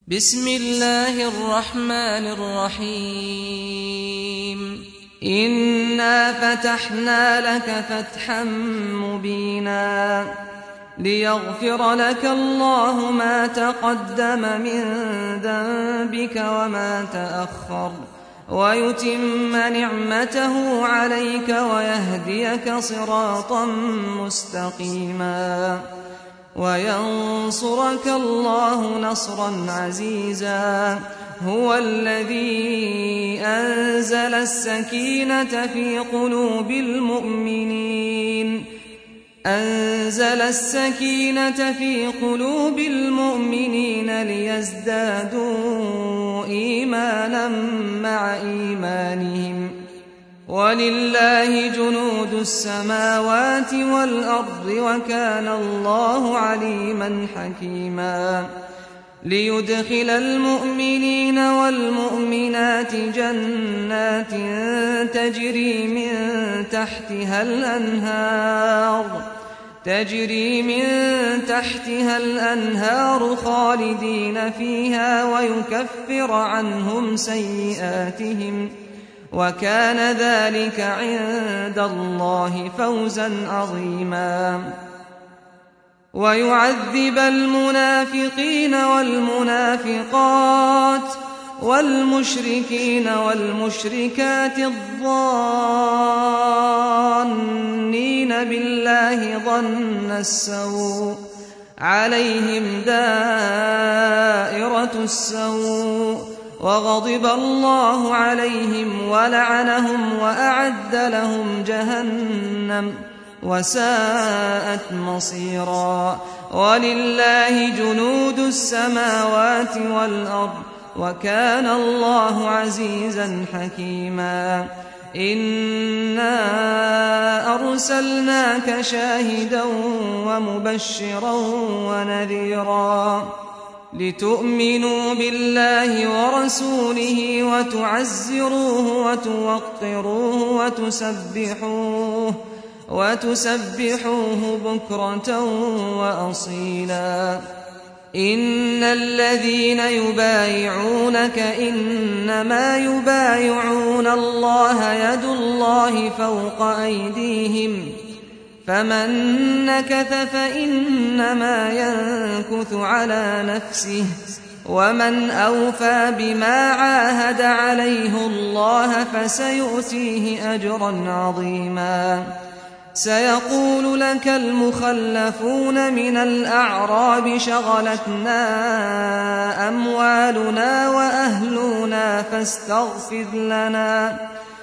بسم الله الرحمن الرحيم إنا فتحنا لك فتحا مبينا ليغفر لك الله ما تقدم من ذنبك وما تأخر ويتم نعمته عليك ويهديك صراطا مستقيما وينصرك الله نصرا عزيزا هو الذي أنزل السكينة في قلوب المؤمنين ليزدادوا إيمانا مع إيمانهم ولله جنود السماوات والأرض وكان الله عليما حكيما ليدخل المؤمنين والمؤمنات جنات تجري من تحتها الأنهار خالدين فيها ويكفر عنهم سيئاتهم وكان ذلك عند الله فوزا عظيما ويعذب المنافقين والمنافقات والمشركين والمشركات الظانين بالله ظن السوء عليهم دائرة السوء وغضب الله عليهم ولعنهم وأعد لهم جهنم وساءت مصيرا ولله جنود السماوات والأرض وكان الله عزيزا حكيما إنا أرسلناك شاهدا ومبشرا ونذيرا لتؤمنوا بالله ورسوله وتعزروه وتوقروه وتسبحوه بكرة وأصيلا إن الذين يبايعونك إنما يبايعون الله يد الله فوق أيديهم فمن نكث فإنما ينكث على نفسه ومن أوفى بما عاهد عليه الله فسيؤتيه أجرا عظيما سيقول لك المخلفون من الأعراب شغلتنا أموالنا وأهلنا فاستغفر لنا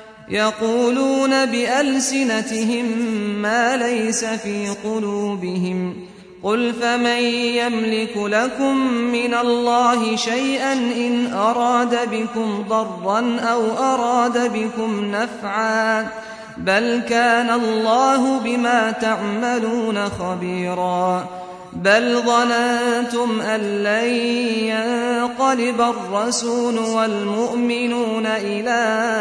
يقولون بألسنتهم ما ليس في قلوبهم قل فمن يملك لكم من الله شيئا إن أراد بكم ضرا أو أراد بكم نفعا بل كان الله بما تعملون خبيرا بل ظننتم أن لن ينقلب الرسول والمؤمنون إلى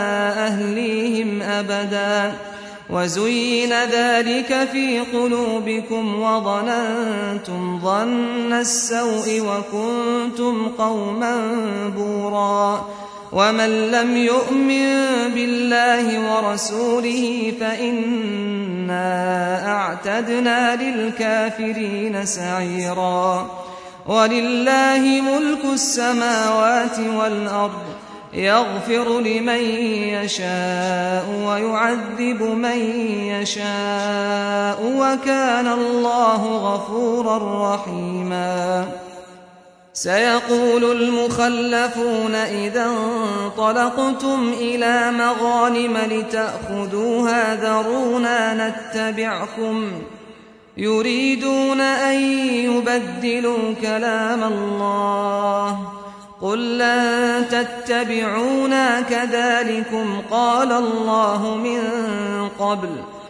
أهليهم أبدا وزين ذلك في قلوبكم وظننتم ظن السوء وكنتم قوما بورا ومن لم يؤمن بالله ورسوله فإنا أعتدنا للكافرين سعيرا ولله ملك السماوات والأرض يغفر لمن يشاء ويعذب من يشاء وكان الله غفورا رحيما سيقول المخلفون إذا انطلقتم إلى مغانم لتأخذوها ذرونا نتبعكم يريدون أن يبدلوا كلام الله قل لن تتبعونا كذلكم قال الله من قبل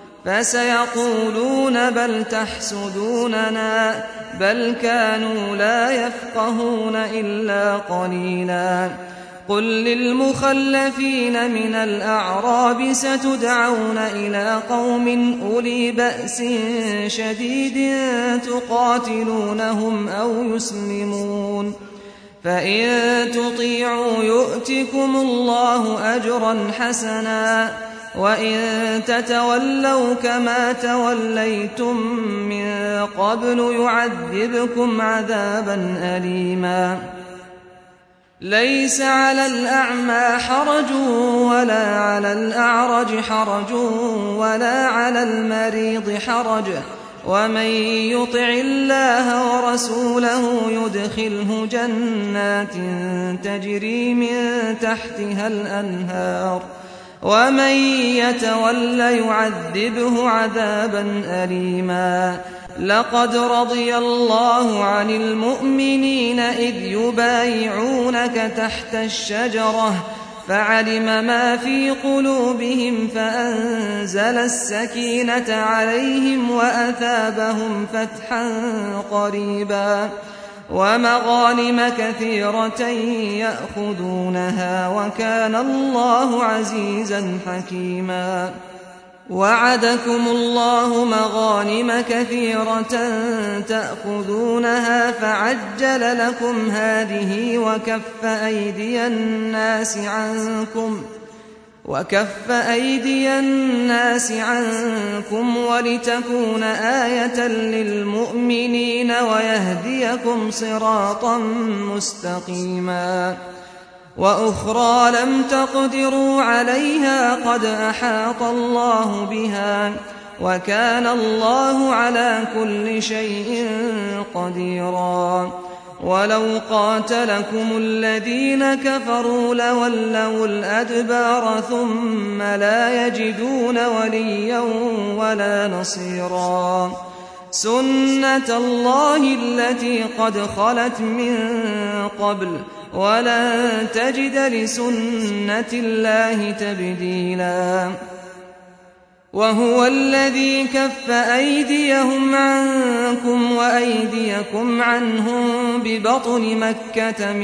فسيقولون بل تحسدوننا بل كانوا لا يفقهون إلا قليلا قل للمخلفين من الأعراب ستدعون إلى قوم أولي بأس شديد تقاتلونهم أو يسلمون فإن تطيعوا يؤتكم الله أجرا حسنا وإن تتولوا كما توليتم من قبل يعذبكم عذابا أليما ليس على الأعمى حرج ولا على الأعرج حرج ولا على المريض حرج ومن يطع الله ورسوله يدخله جنات تجري من تحتها الأنهار ومن يتول يعذبه عذابا أليما لقد رضي الله عن المؤمنين إذ يبايعونك تحت الشجرة فعلم ما في قلوبهم فأنزل السكينة عليهم وأثابهم فتحا قريبا ومغانم كثيرة يأخذونها وكان الله عزيزا حكيما وعدكم الله مغانم كثيرة تأخذونها فعجل لكم هذه وكف أيدي الناس عنكم ولتكون آية للمؤمنين ويهديكم صراطا مستقيما وأخرى لم تقدروا عليها قد أحاط الله بها وكان الله على كل شيء قديرا ولو قاتلكم الذين كفروا لولوا الأدبار ثم لا يجدون وليا ولا نصيرا سنة الله التي قد خلت من قبل ولن تجد لسنة الله تبديلا وهو الذي كف أيديهم عنكم وأيديكم عنهم ببطن مكة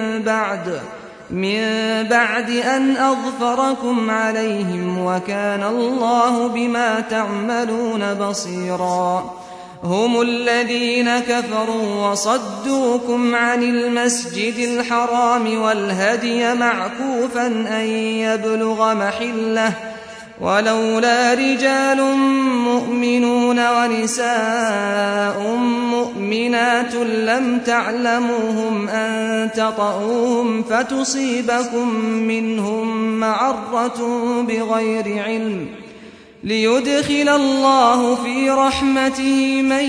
من بعد أن أظفركم عليهم وكان الله بما تعملون بصيرا هم الذين كفروا وصدوكم عن المسجد الحرام والهدي معكوفا أن يبلغ محله ولولا رجال مؤمنون ونساء مؤمنات لم تعلموهم أن تطؤوهم فتصيبكم منهم معرة بغير علم ليدخل الله في رحمته من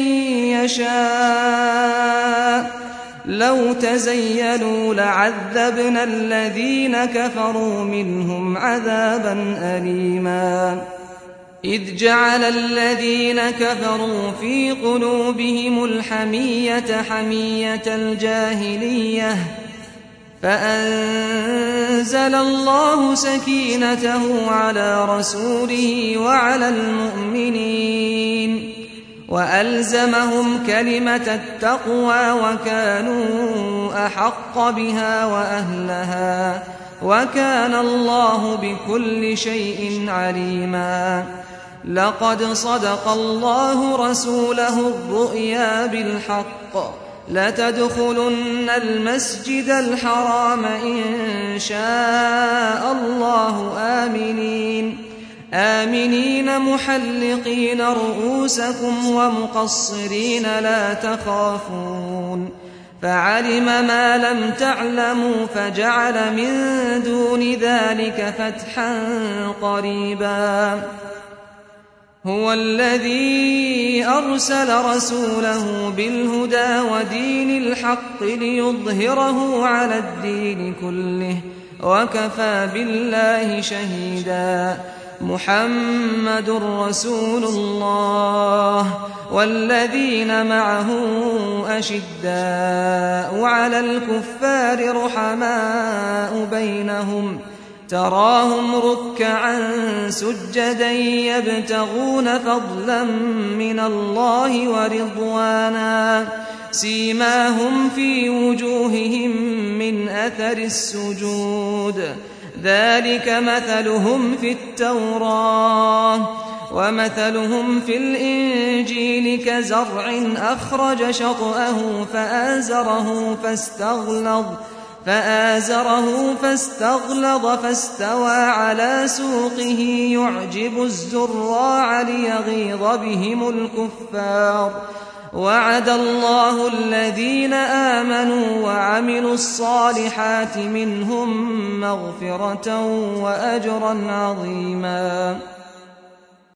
يشاء لو تزيلوا لعذبنا الذين كفروا منهم عذابا أليما إذ جعل الذين كفروا في قلوبهم الحمية حمية الجاهلية فأنزل الله سكينته على رسوله وعلى المؤمنين وألزمهم كلمة التقوى وكانوا أحق بها وأهلها وكان الله بكل شيء عليما لقد صدق الله رسوله الرؤيا بالحق لتدخلن المسجد الحرام إن شاء الله آمنين محلقين رؤوسكم ومقصرين لا تخافون فعلم ما لم تعلموا فجعل من دون ذلك فتحا قريبا هو الذي أرسل رسوله بالهدى ودين الحق ليظهره على الدين كله وكفى بالله شهيدا محمد رسول الله والذين معه أشداء على الكفار رحماء بينهم تراهم ركعا سجدا يبتغون فضلا من الله ورضوانا سيماهم في وجوههم من أثر السجود ذلك مثلهم في التوراة ومثلهم في الإنجيل كزرع أخرج شطأه فآزره فاستغلظ فاستوى على سوقه يعجب الزراع ليغيظ بهم الكفار. وعد الله الذين آمنوا وعملوا الصالحات منهم مغفرة وأجرا عظيما.